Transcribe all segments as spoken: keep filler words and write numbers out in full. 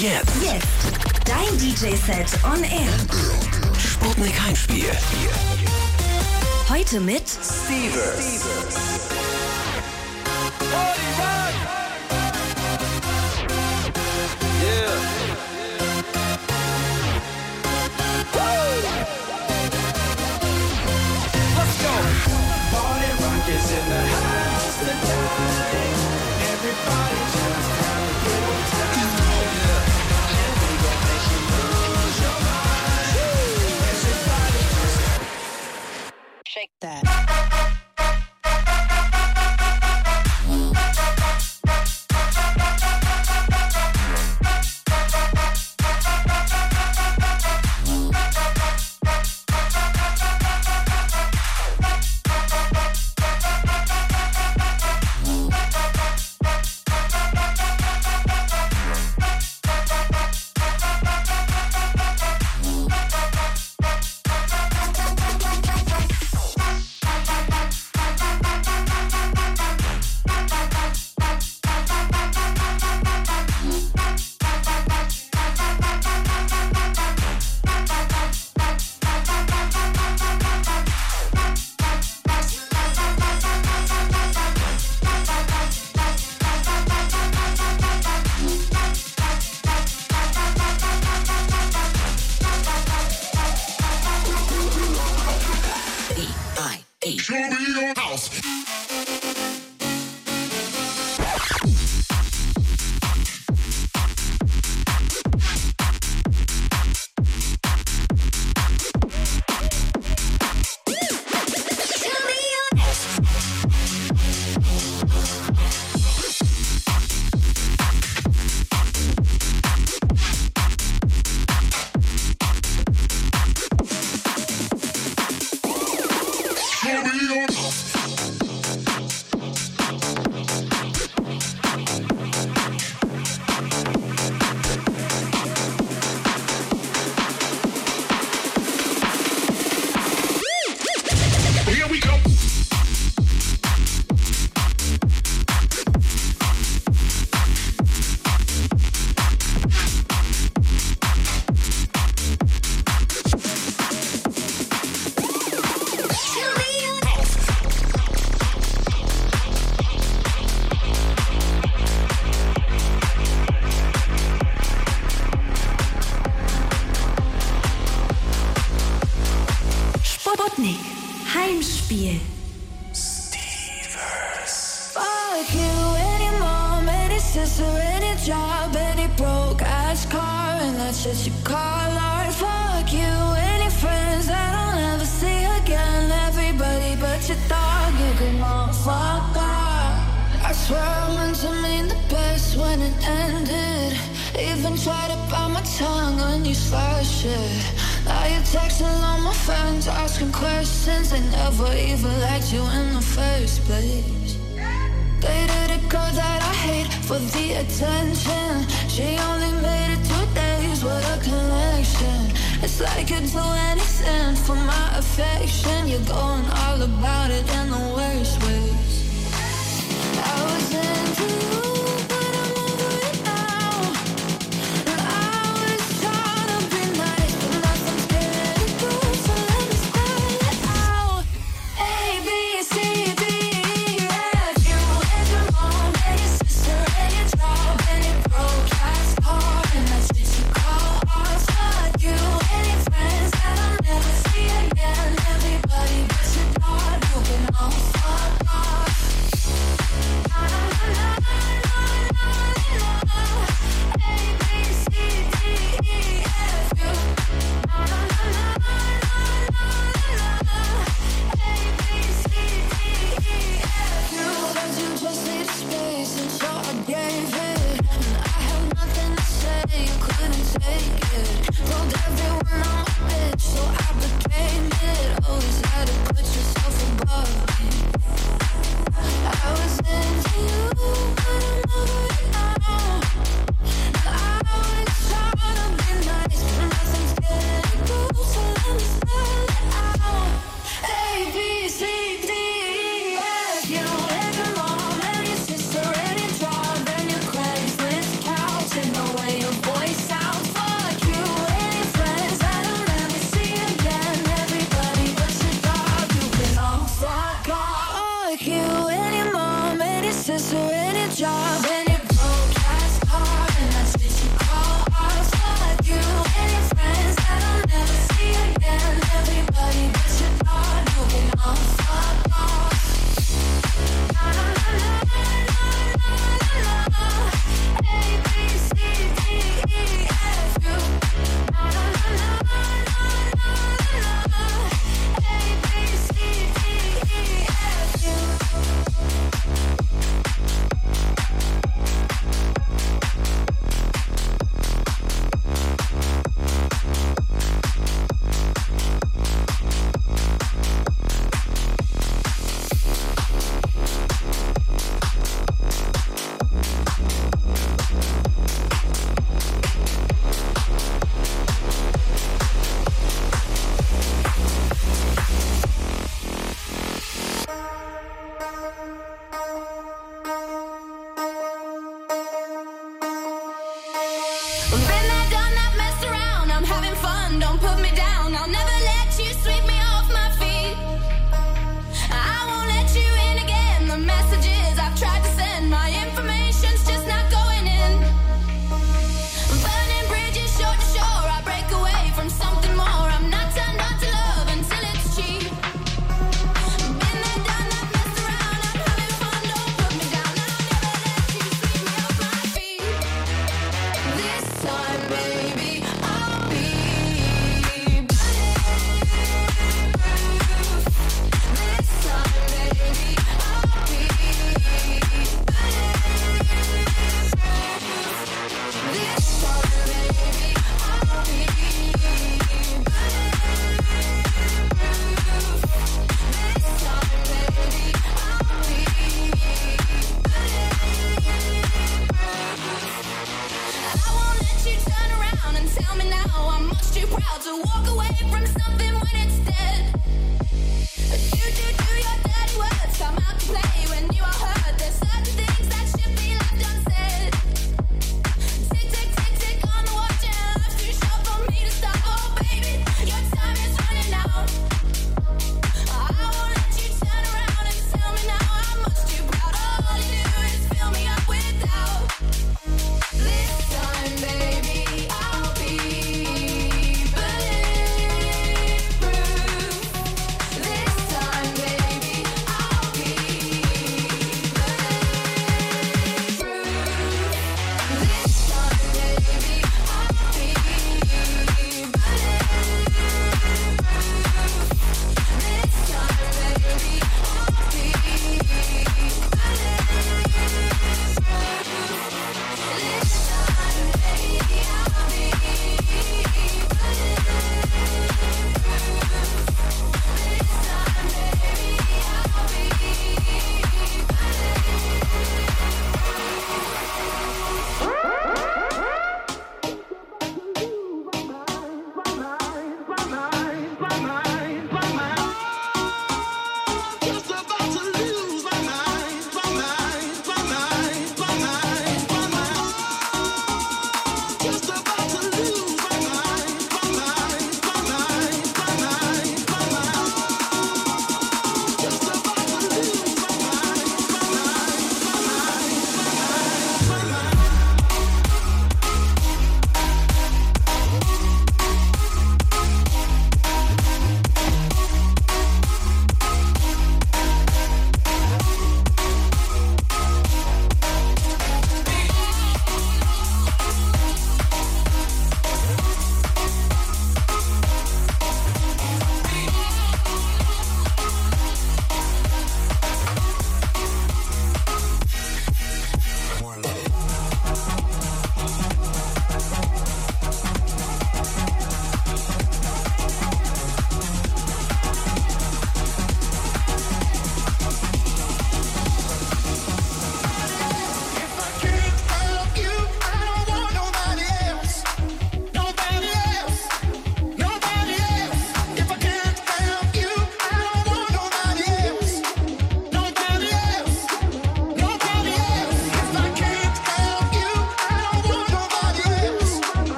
Jetzt. Jetzt. Dein D J-Set on Air. Sputnik Heimspiel. Heute mit Stevers. Shake that. Heimspiel. Stevers. Fuck you and your mom and your sister and your job and your broke ass car and that's just your call art. Fuck you and your friends that I'll never see again. Everybody but your dog, you can all fuck off. I swear I meant to mean the best when it ended. Even tried to bite my tongue when you slashed it. Now you're texting all my friends, asking questions. They never even liked you in the first place. Dated a girl that I hate for the attention. She only made it two days with a connection. It's like you'd do anything for my affection. You're going all about it in the worst ways. I was into you. Oh,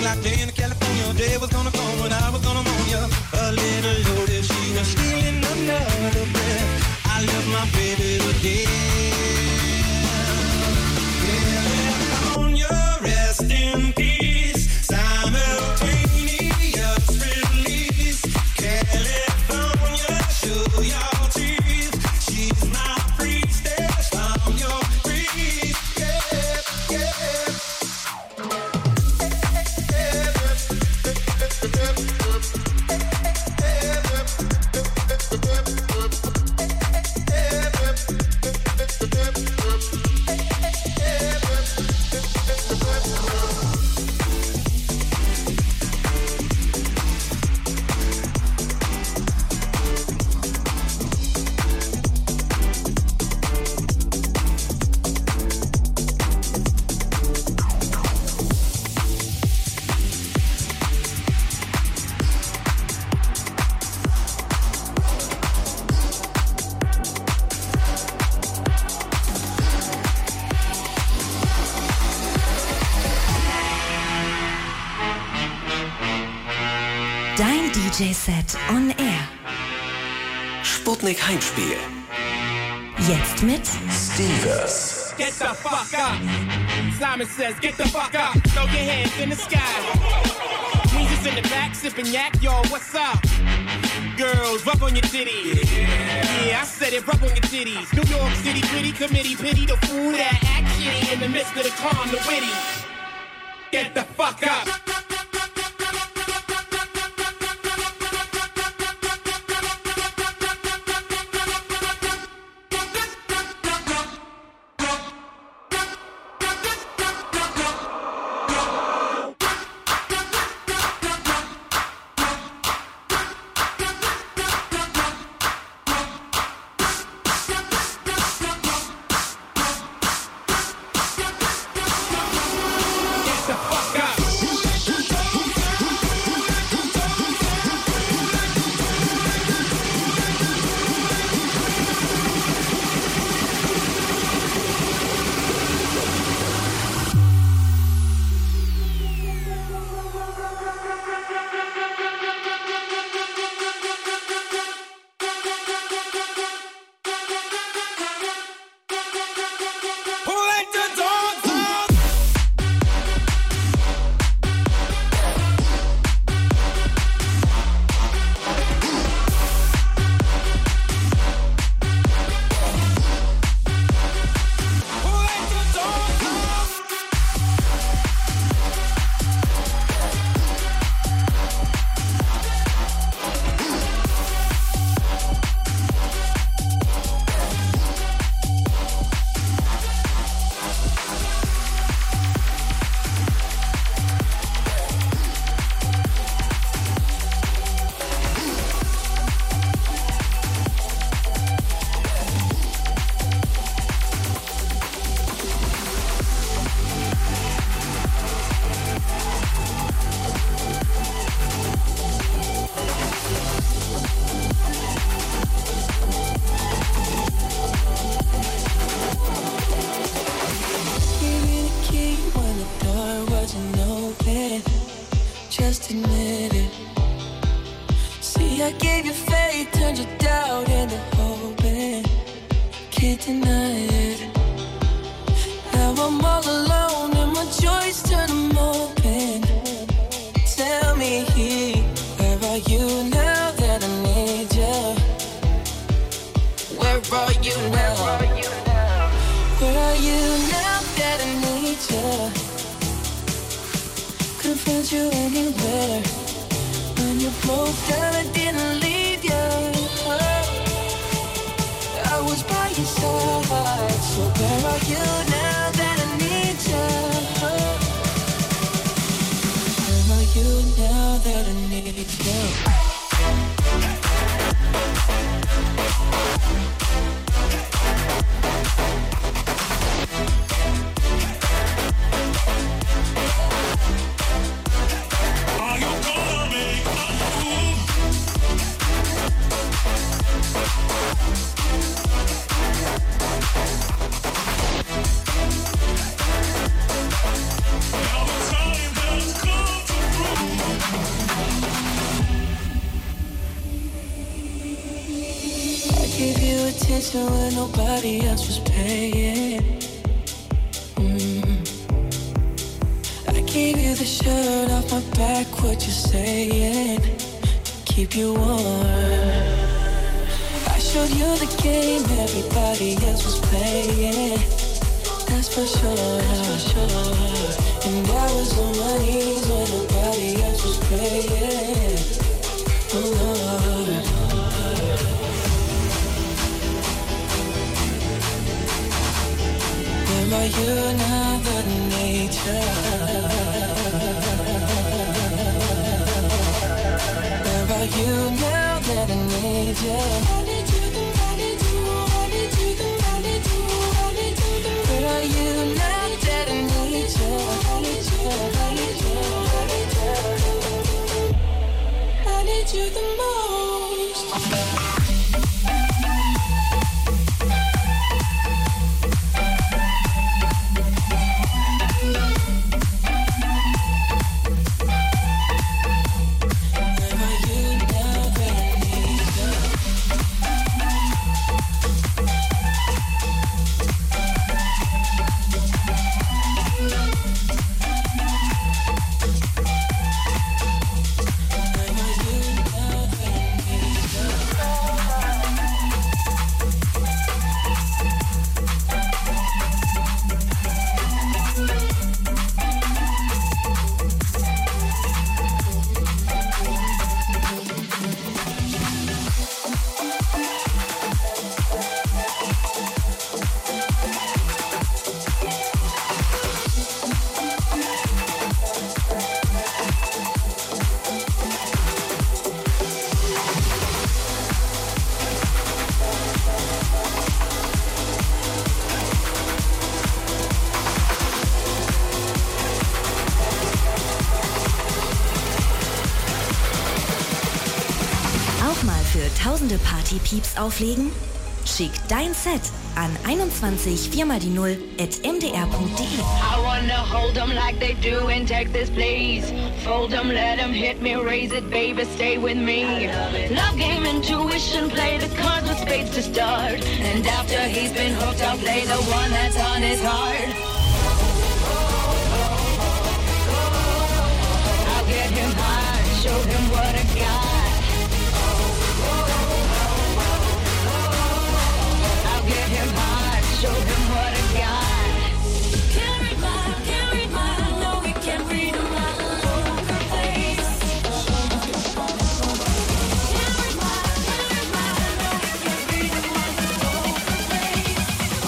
like day in California. Day was gonna come when I was gonna moan ya. A little loaded, she was stealing another breath. I left my baby again. California, rest in peace. Simultaneous release. California, show your teeth. She's my priestess. I'm your priest. Yeah, yeah. Dein D J-Set on Air. Sputnik Heimspiel. Jetzt mit Stevers. Get the fuck up. Simon says, get the fuck up. Throw your hands in the sky. Jesus in the back, sipping yak. Yo, what's up? Girls, rub on your titties. Yeah. yeah, I said it, rub on your titties. New York City, gritty committee, pity the fool that act shitty in the midst of the calm, the witty. Get the fuck up. Just admit it. See, I gave you faith, turned your doubt into hope, and can't deny it. Now I'm all alone and my joys turn them open. Tell me, where are you now that I need you? Where are you now? Where are you now that I need you? Couldn't find you anywhere. When you broke down, I didn't leave you. I was by your side. So where are you now that I need you? Where are you now that I need you? Now the time has come to gave you attention when nobody else was paying. Mm. I gave you the shirt off my back, what you saying? To keep you warm. I showed you the game everybody else was playing. That's for sure, that's for sure. And I was on my knees when nobody else was praying. Oh Lord. Where are you now, the nature? Where are you now that I need you? I need you, I need you, I need you, I need you, I need you. Where are you now that I need you? I need you, I need you, I need you. I need you the most. Tausende Party-Pieps auflegen? Schick dein Set an einundzwanzig vier mal die null at m d r punkt d e. I wanna hold them like they do in Texas, please. Fold them, let them hit me, raise it, baby, stay with me. Love game, intuition, play the cards with spades to start. And after he's been hooked, I'll play the one that's on his heart. I'll get him high, show him what I got. Get him hard, show him what I got. Can't read my, can't read my, no we can't read my poker face. Can't read my, can't read my, no we can't read my poker face.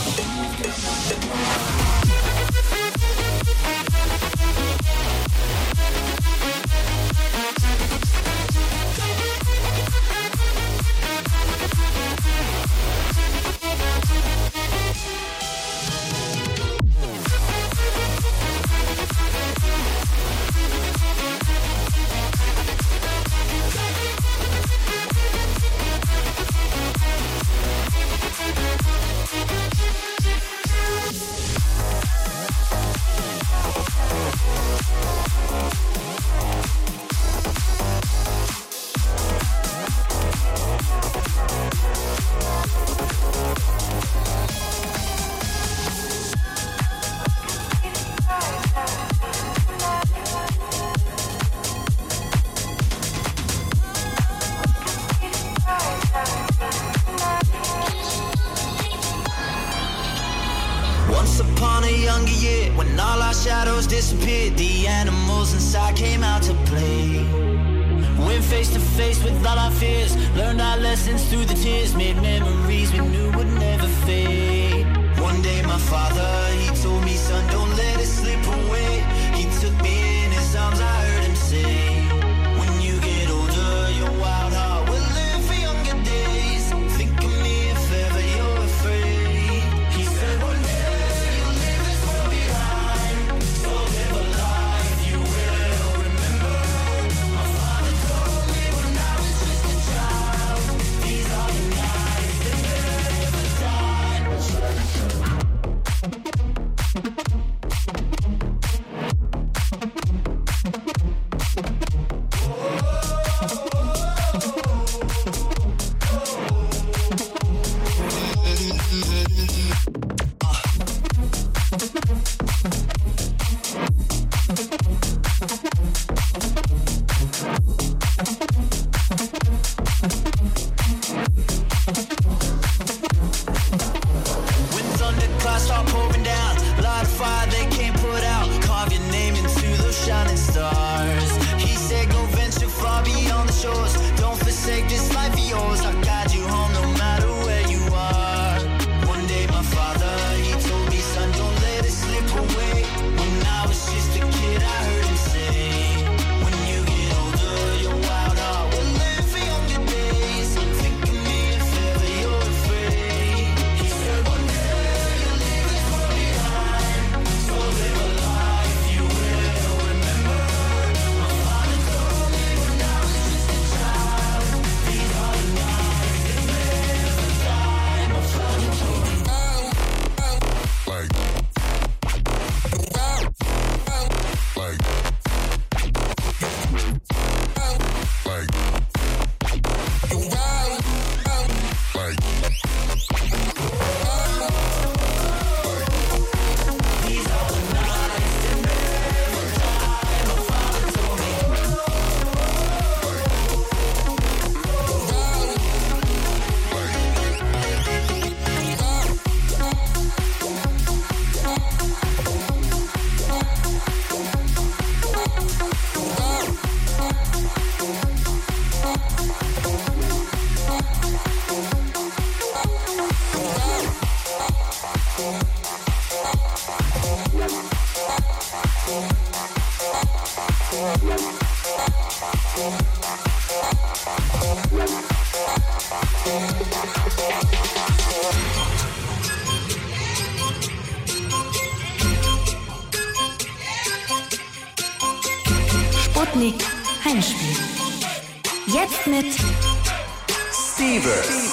Shadows disappeared, the animals inside came out to play. Went face to face with all our fears, learned our lessons through the tears, made memories we knew would never fade. One day my father, he told me, son, don't let it slip away. He took me in his arms, I heard him say, when you get older, your wild heart will live for younger days. Think of me if ever you're afraid. He said one day Sputnik Heimspiel. Jetzt mit Stevers.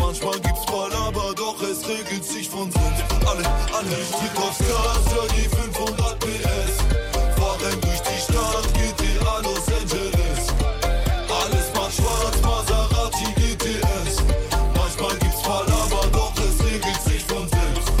Manchmal gibt's Fall, aber doch es regelt sich von selbst. Alle, alle, Tritt aufs Gas, ja die fünfhundert P S. Fahren durch die Stadt, G T A Los Angeles. Alles macht schwarz, Maserati, G T S. Manchmal gibt's Fall, aber doch es regelt sich von selbst.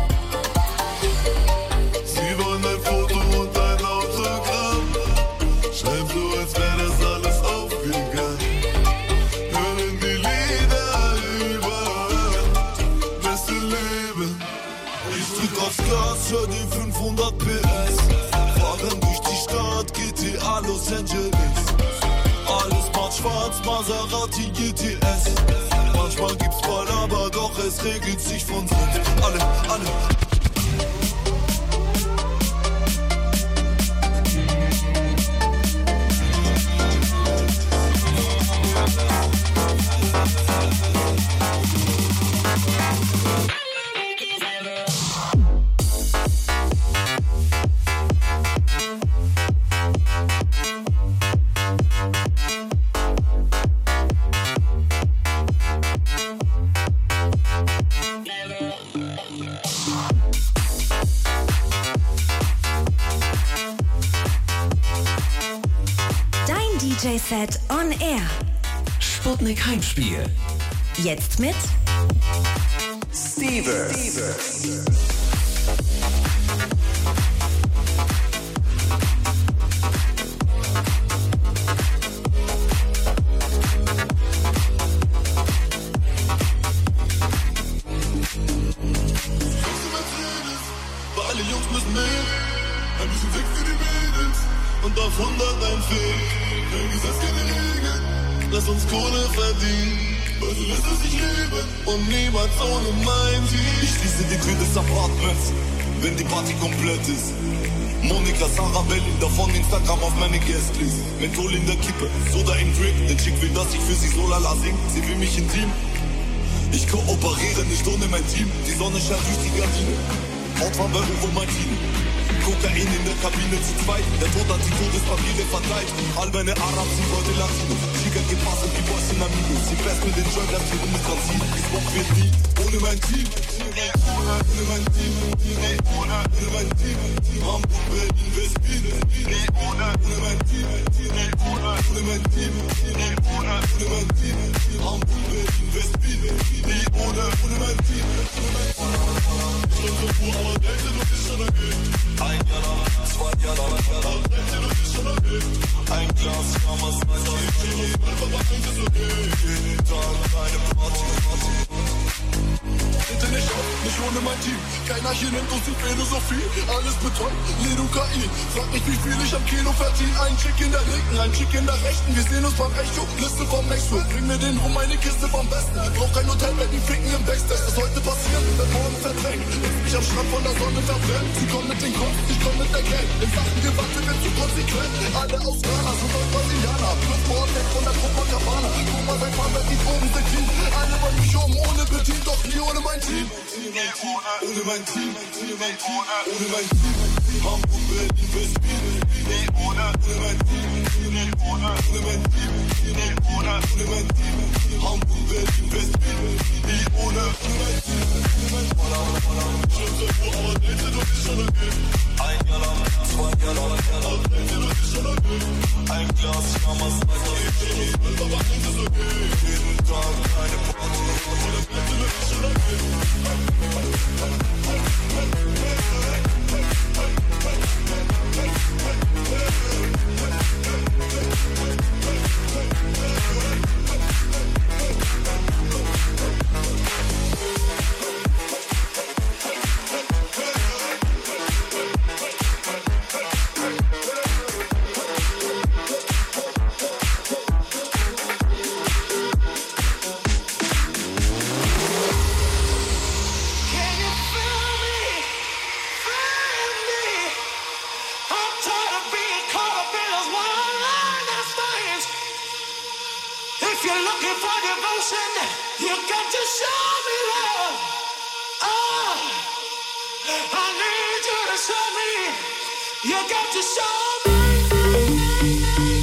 Sie wollen ein Foto und ein Autogramm. Schreib so, als wäre das alles aufgegangen. Hören die Lieder überall. Beste Leben. Ich drück aufs Gas, hör die fünfhundert P S. Fahren durch die Stadt, G T A Los Angeles. Alles macht schwarz, Maserati, G T S. Manchmal gibt's Fall, aber doch es regelt sich von selbst. Alle, alle. D J-Set on Air. Sputnik Heimspiel. Jetzt mit Steve. Alle Jungs müssen mit, ein bisschen Sex für die Mädels und auf hundert ein Fick. Kein Gesetz, keine Regeln, lass uns Kohle verdienen, weil so lässt es sich leben und niemals ohne mein Team. Ich schließe die Tür des Apartments, wenn die Party komplett ist. Monika, Sarah, Belinda von Instagram auf meine Guestlist. Menthol in der Kippe, Soda im Drink, den Chick will, dass ich für sie so lala sing. Sie will mich intim. Ich kooperiere nicht ohne mein Team. Die Sonne scheint durch die Gardine. Hautfarbe Uwe Martini. Kokain in der Kabine zu zweit. Der Tod hat die Todespapiere verteilt. Alberne Arab sind heute Latino. Chica gepasst und die Boys sind Amigos. Sie fest mit den Joint, das hier um das Transit. Gesprochen wird nie ohne mein Team. Ohne, ohne mein Team. Ohne, ohne mein Team. Hamburg, Berlin, West-Berlin. Ohne, ohne mein Team. Ohne, ohne mein Team. Ohne, ohne mein Team. Hamburg, Berlin, West-Berlin. Ohne, ohne mein Team. Ich bin so pur, aber denke, du bist schon okay. Ein Jahr lang, zwei Jahre lang, aber denke, du bist schon okay. Ein Glas, Jammers, ein Glas, aber denke, ist okay. Jeden Tag eine Party, Party. Bitte nicht auf, nicht ohne mein Team. Keiner hier nimmt uns die Philosophie. Alles betäubt, Lied und K I. Frag mich, wie viel ich am Kilo verdiene. Ein Chick in der linken, ein Chick in der rechten. Wir sehen uns beim Echo, Liste vom Maxwell. Bring mir den rum, meine Kiste vom Besten. Brauch kein Hotelbett, die ficken im Backstage. Das sollte passieren, wenn morgen verdrängt. Lässt mich am Strand von der Sonne verbrennt. Sie kommen mit den Kopf, ich komm mit der Gang. In Sachen Debatte wird zu konsequent. Alle aus Ghana sind auch Brasilianer. Plus Born weg von der Copacabana. Guck mal, sein Mann, die Drogen sind clean. Alle wollen mich um, ohne Beteam, doch nie ohne mein Team. Ohne mein Team, ohne mein Team, ohne mein Team. Hamburg, Berlin, West-Berlin. Ohne, ohne mein Team, ohne, ohne mein Team, ohne, ohne mein Team. Hamburg, Berlin, West-Berlin. Ohne, ohne mein Team. Schon so vor, aber denke, du bist schon okay. Ein Jahr lang, zwei Jahre lang, aber denke, du bist schon okay. Ein Glas, Jammers, ein Glas, aber denke, ist okay. Jeden Tag eine Party, oder denke, du bist schon okay.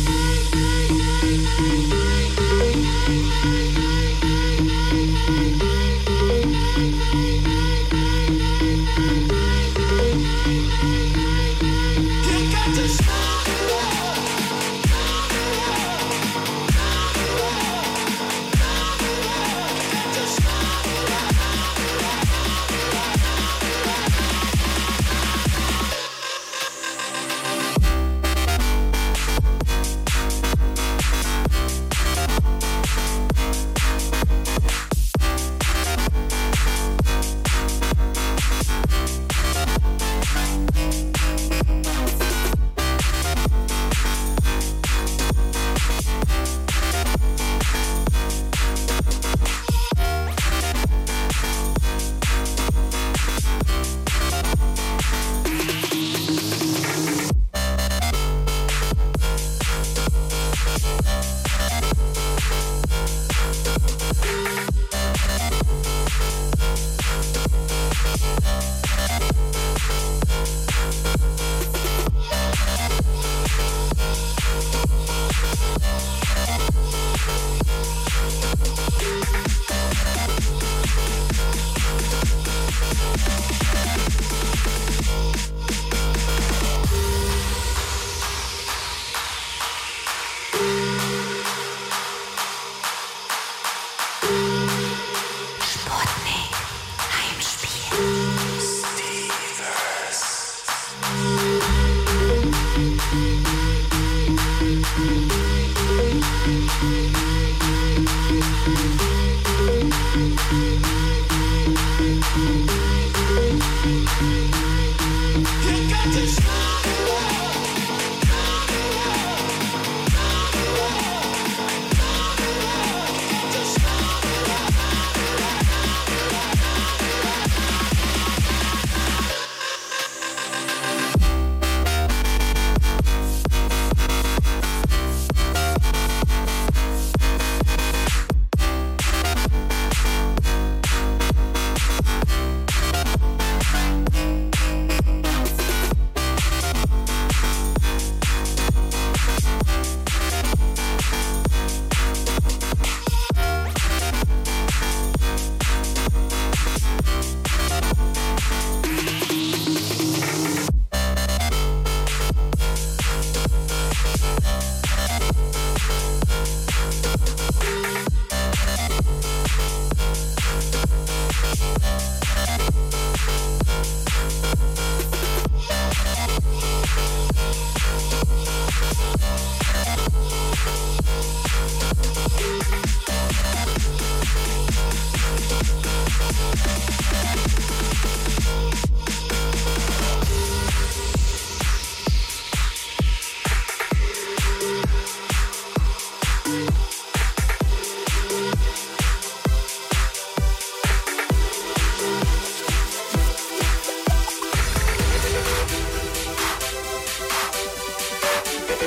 You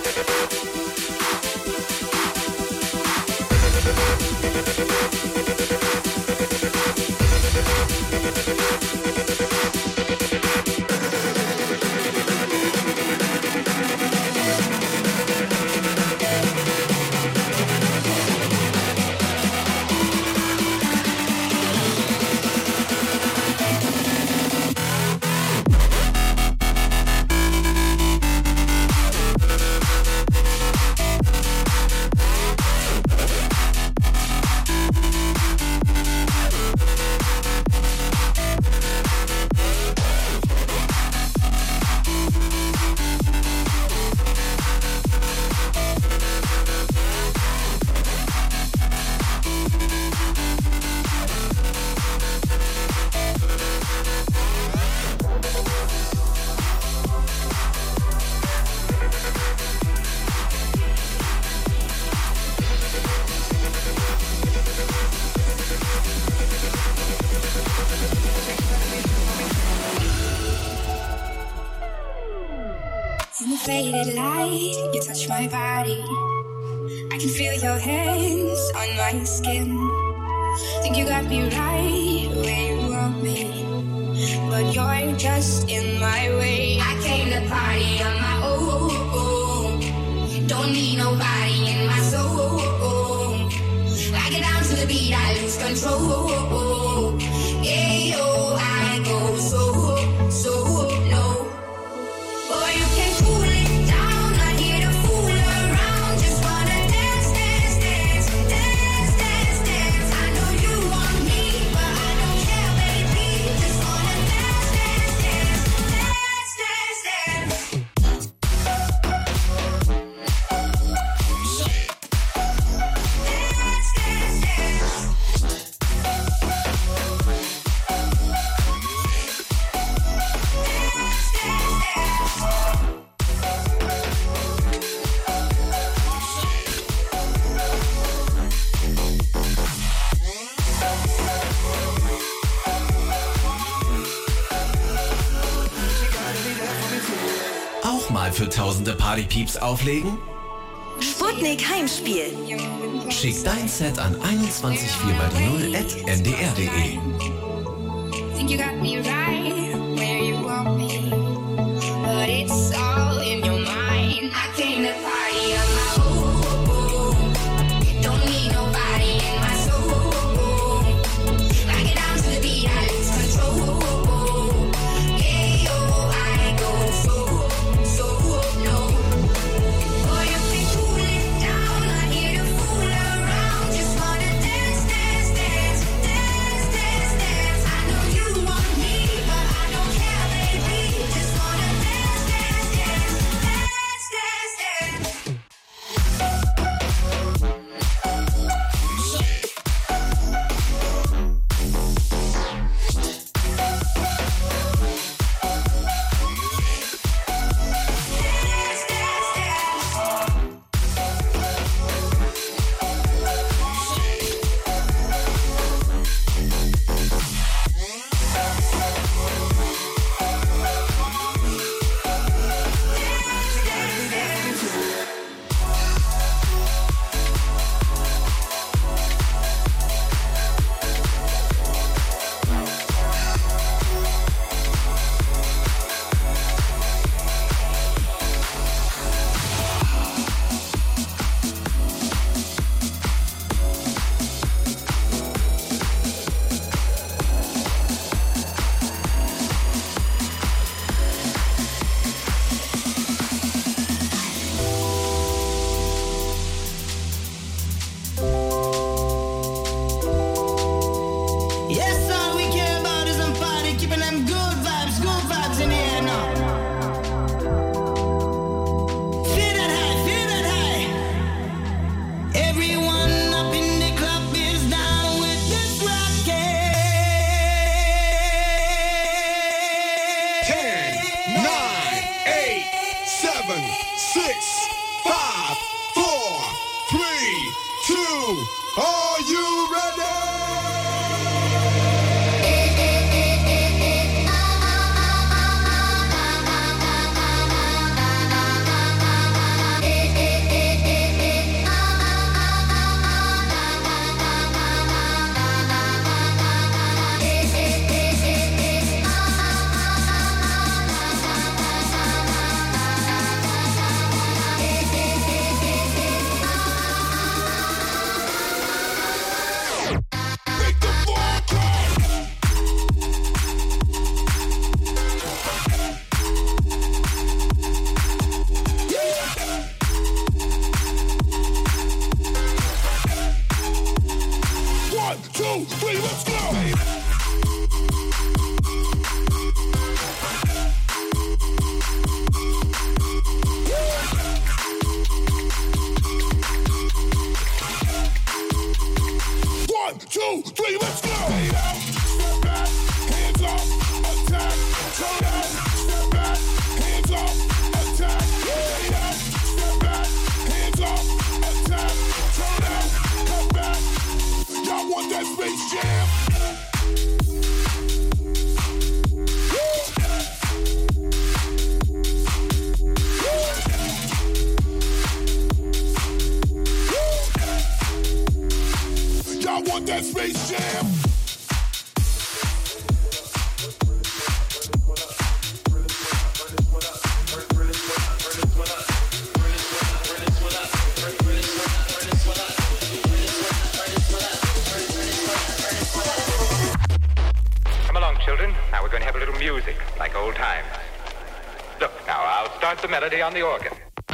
Faded light, you touch my body. I can feel your hands on my skin. Think you got me right where you want me, but you're just in my way. I came to party on my own. Don't need nobody in my soul. I get down to the beat, I lose control. Yeah, oh, I go so, so low. Boy, you can cool it down, not here to fool around. Just wanna dance, dance, dance, dance, dance, dance. I know you want me, but I don't care, baby. Just wanna dance, dance, dance, dance, dance, dance. Auch mal für tausende Partypieps auflegen? Sputnik Heimspiel. Schick dein Set an einundzwanzig vier mal die null at n d r punkt d e. Think you got me right where you want me, but it's all in your mind. I came to party on my own. Don't need nobody in my soul. I get down to the beat, I lose control. Yeah, oh, I go so, so low. Boy, you can cool it down, not here to fool around. Just wanna dance, dance, dance, dance, dance, dance. I know you want me, but I don't care, baby. Just wanna dance, dance, dance, dance, dance, dance. two, three, let's go. Step out, step back, hands off, attack, turn out, step back, hands off, attack, stay out, step back, hands off, attack, turn out, come back. Y'all want that Space Jam? Y'all want that Space Jam? Come along, children. Now we're going to have a little music, like old times. Look, now I'll start the melody on the organ.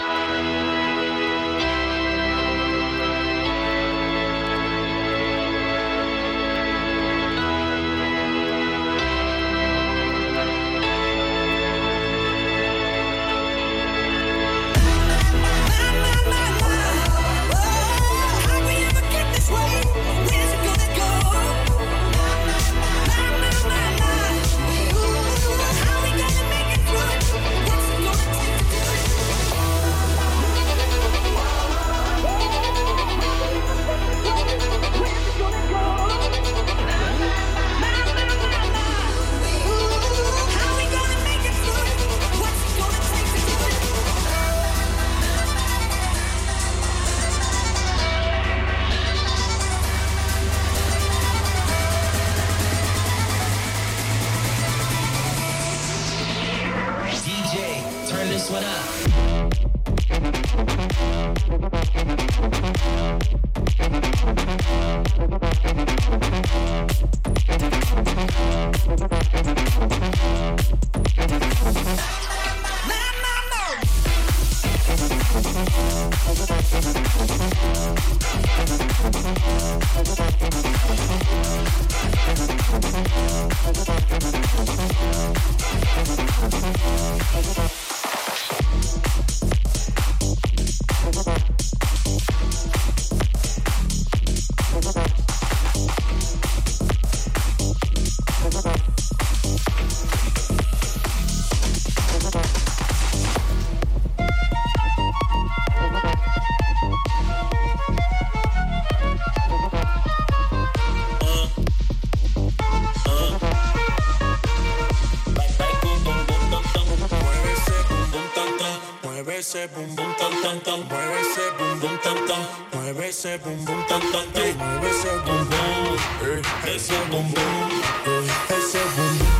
ese bum bum tan tan tan, mueve ese bum bum tan tan, mueve ese bum bum tan tan tan, mueve ese bum bum, eh, ese bum bum, eh, ese bum bum.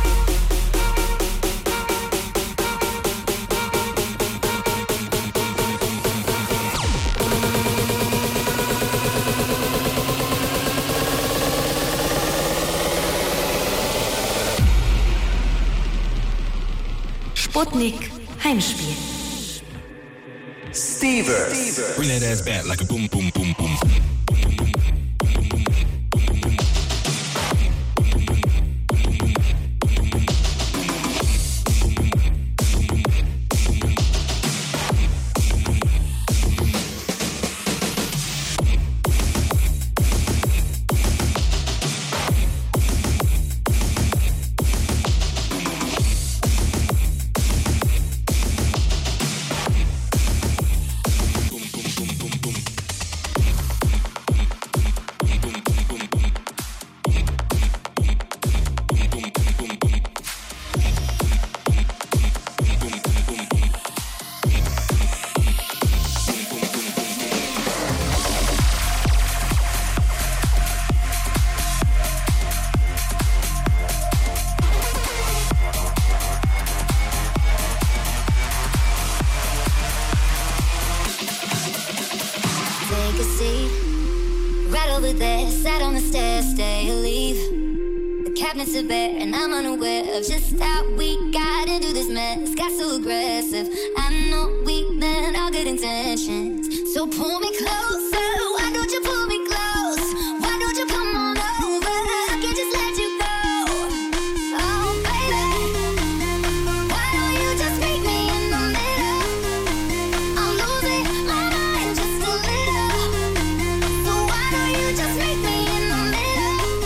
Sputnik Heimspiel. Stevers. Bring that ass back like a boom, boom, boom, boom. To bear, and I'm unaware of just how we got into this mess. Got so aggressive. I know we meant all good intentions. So pull me closer. Why don't you pull me close? Why don't you come on over? I can't just let you go. Oh baby, why don't you just meet me in the middle? I'm losing my mind just a little. So why don't you just meet me in the middle?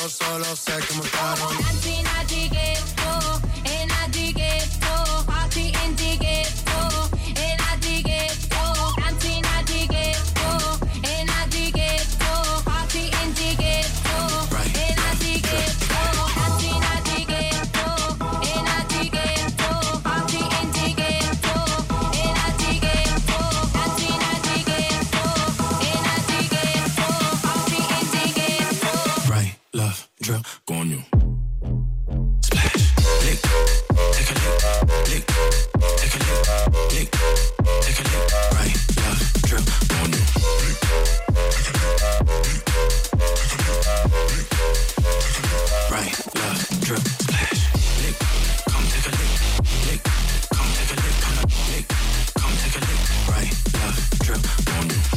yo solo sé que montaron. Dancing at the ghetto, in at the ghetto, party in the ghetto, in at the ghetto, dancing at the ghetto, in at the ghetto, party in the ghetto, in at the ghetto, dancing at the ghetto, in at the ghetto, party in the ghetto, in at the ghetto, dancing at the ghetto, in at the ghetto, party in the ghetto. Right, left, drip, go on you. Splash, lick, take a lick, lick, take a lick, lick, take a lick. Right, left, drip, go on you. Lick, take a lick, lick, take a lick, right, left, drip, splash, lick, come take a lick, lick, come take a lick, come lick, come take a lick. Right, left, drip, go on you.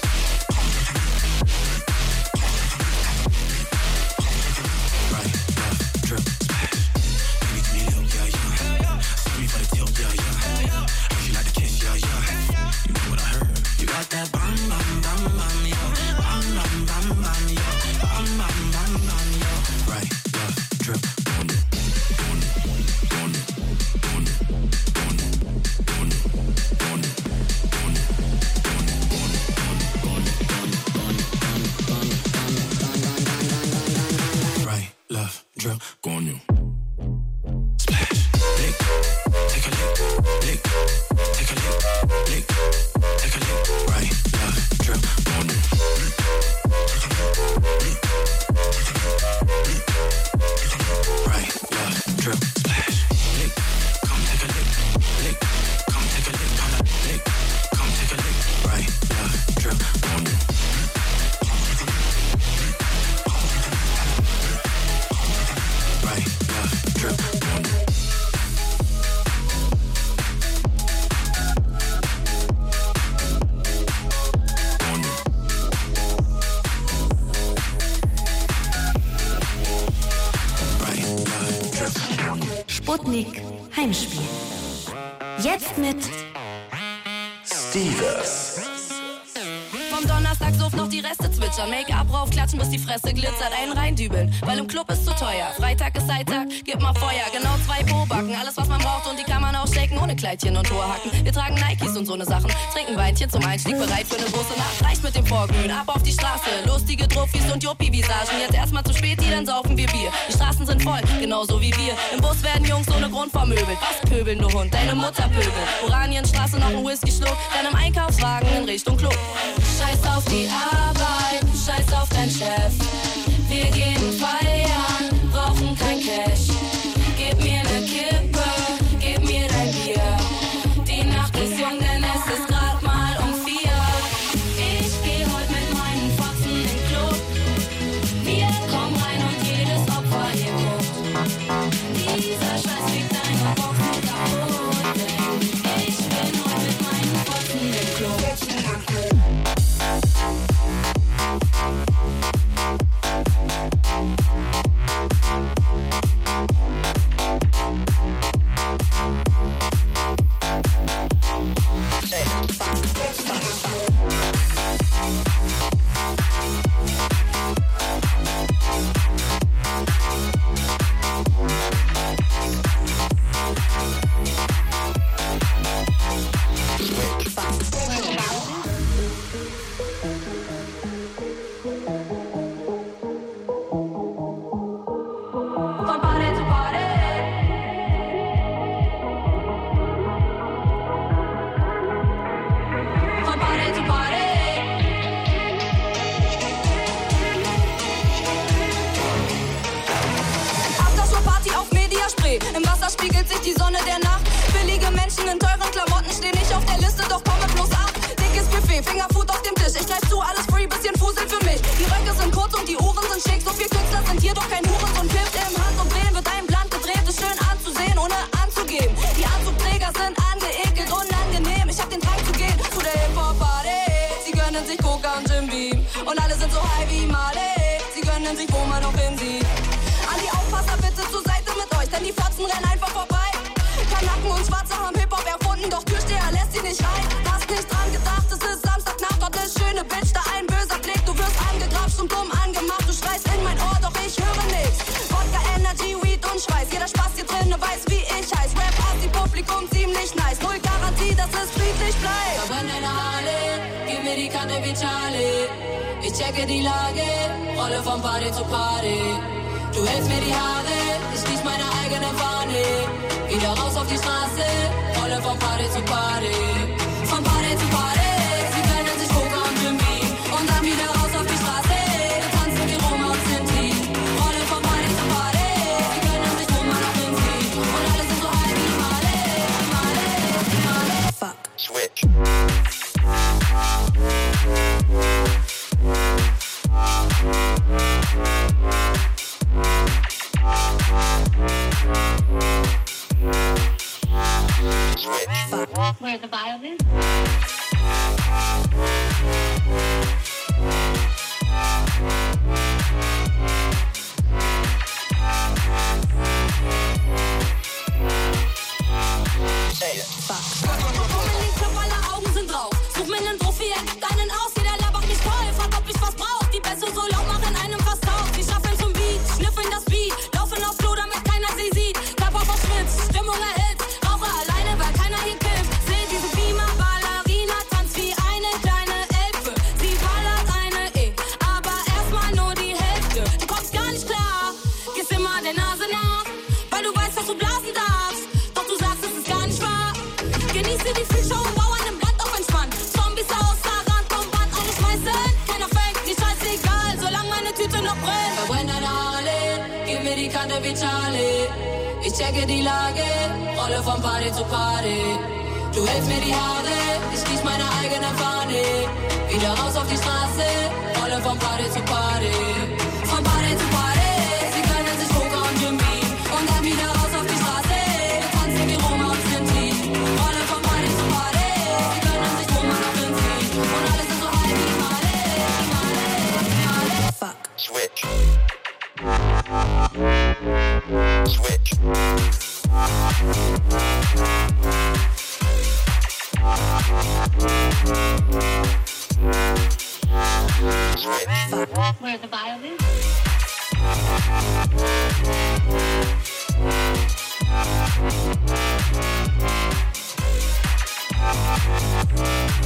That bam bam bam bam yo, bam bam bam bam yo, bam bam bam bam yo. Right, left, drip, on it, on it, on it, on it, on it, on it, on it, on it, on it, right, left, drip, go on you. Splash, lick, take a lick, lick, take a lick, lick, take a lick. Right, left, drip, on you. Right, left, drip, splash, lick, come take a lick, lick, come take a lick, come lick, come take a lick. Right, left, drip, on you. Right, left, drip, on you. Sputnik Heimspiel. Jetzt mit Stevers. Vom Donnerstagsuft noch die Reste zwitschern. Make-up raufklatschen, bis die Fresse glitzert. Einen reindübeln, weil im Club ist zu teuer. Freitag ist Seittag, gib mal Feuer. Genau zwei Pobacken, alles was man braucht. Und die kann man auch shaken ohne Kleidchen und Torhacken. Wir tragen Nikes und so ne Sachen. Trinken Weinchen zum Einstieg, bereit für eine große Nacht. Reicht mit dem Vorglühen, ab auf die Straße. Lustige Truffis und Juppie-Visagen. Jetzt erstmal zu spät, dann saufen wir Bier. Die Straßen sind voll, genauso wie wir. Im Bus werden Jungs ohne Grund vermöbelt. Was pöbeln, du Hund, deine Mutter pöbelt. Oranienstraße noch ein Whisky-Schluck. Dann im Einkaufswagen in Richtung Club. Scheiß auf die Arbeit, scheiß auf dein Chef. Wir gehen feiern, brauchen kein Cash. Gib mir ne Kippe, gib mir dein Bier. Die Nacht ist jung, denn es ist grad mal um vier. Ich geh heut mit meinen Fotzen in den Club. Wir kommen rein und jedes Opfer hier guckt. Dieser Scheiß wiegt deine Wochen kaputt. Denn ich bin heut mit meinen Fotzen in den Club. Im Wasser spiegelt sich die Sonne der Nacht. Billige Menschen in teuren Klamotten stehen nicht auf der Liste, doch komme bloß ab. Dickes Buffet, Fingerfood auf dem Tisch. Ich greif zu, alles free, bisschen Fusel für mich. Die Röcke sind kurz und die Uhren sind schick. So viel Künstler sind hier, doch kein Hurensohn. Pimpt im Handumdrehen, wird ein Blatt gedreht. Ist schön anzusehen, ohne anzugeben. Die Anzugträger sind angeekelt, unangenehm. Ich hab den Drang zu gehen zu der Hip-Hop-Party. Sie gönnen sich Coca und Jim Beam. Und alle sind so high wie Marley. Sie gönnen sich, wo man auch hinsieht. An die Aufpasser bitte zur Seite mit euch, denn die Fotzen rennen einfach vorbei. Kanaken und Schwarze haben Hip-Hop erfunden, doch Türsteher lässt sie nicht rein. Hast nicht dran gedacht, es ist Samstagnacht, dort ist schöne Bitch, da ein böser Blick. Du wirst angegrapscht und dumm angemacht, du schreist in mein Ohr, doch ich höre Ich checke die Lage, rolle von Party zu Party. Du hältst mir die Haare, ich lies meine eigene Fahne. Wieder raus auf die Straße, rolle von Party zu Party. Von Party zu Party, sie gönnen sich Coca und Jim Beam. Und dann wieder raus auf die Straße, wir tanzen wie Roma und Sinti. Rolle von Party zu Party, sie gönnen sich Roma und Sinti. Und alle sind so high wie Male, Male, Male. Fuck. Switch. Where the violin? Alle Augen sind drauf. Such mir nen Profi, er gibt einen aus. Jeder labert mich voll, fragt, ob ich was brauch. Die Bässe so laut machen einem fast auf. Sie schaffen zum Beat, schnüffeln das Beat. Laufen auf Klo, damit keiner sie sieht. Körper verschwitzt, Stimmung erhitzt. Rauche alleine, weil keiner hier kifft. Seh diese Beamer, Ballerina, tanzt wie eine kleine Elfe. Sie ballert eine E, aber erstmal nur die Hälfte. Du kommst gar nicht klar, gehst immer der Nase nach. Weil du weißt, dass du blasen darfst. Doch du sagst, es ist gar nicht wahr. Genieße die Freakshow und bau an dem Blatt auf entspannt. Zombies aus, Saran, Bombardt, alles schmeißen. Keiner fängt, nicht scheißegal, solange meine Tüte noch brennt. Verbrenn deine Haare, gib mir die Kante wie Charlie. Ich checke die Lage, rolle von Party zu Party. Du hältst mir die Haare, ich lies meine eigene Fahne. Wieder raus auf die Straße, rolle von Party zu Party. Von Party zu Party, sie können sich Coca und Jim Beam. Und dann wieder raus auf die Straße, wir tanzen wie Roma und Sinti. Rolle von Party zu Party, sie können sich Roma und Sinti. Und alle sind so high wie Male, Male, Male. Fuck. Switch. Switch. Where the violin? Switch.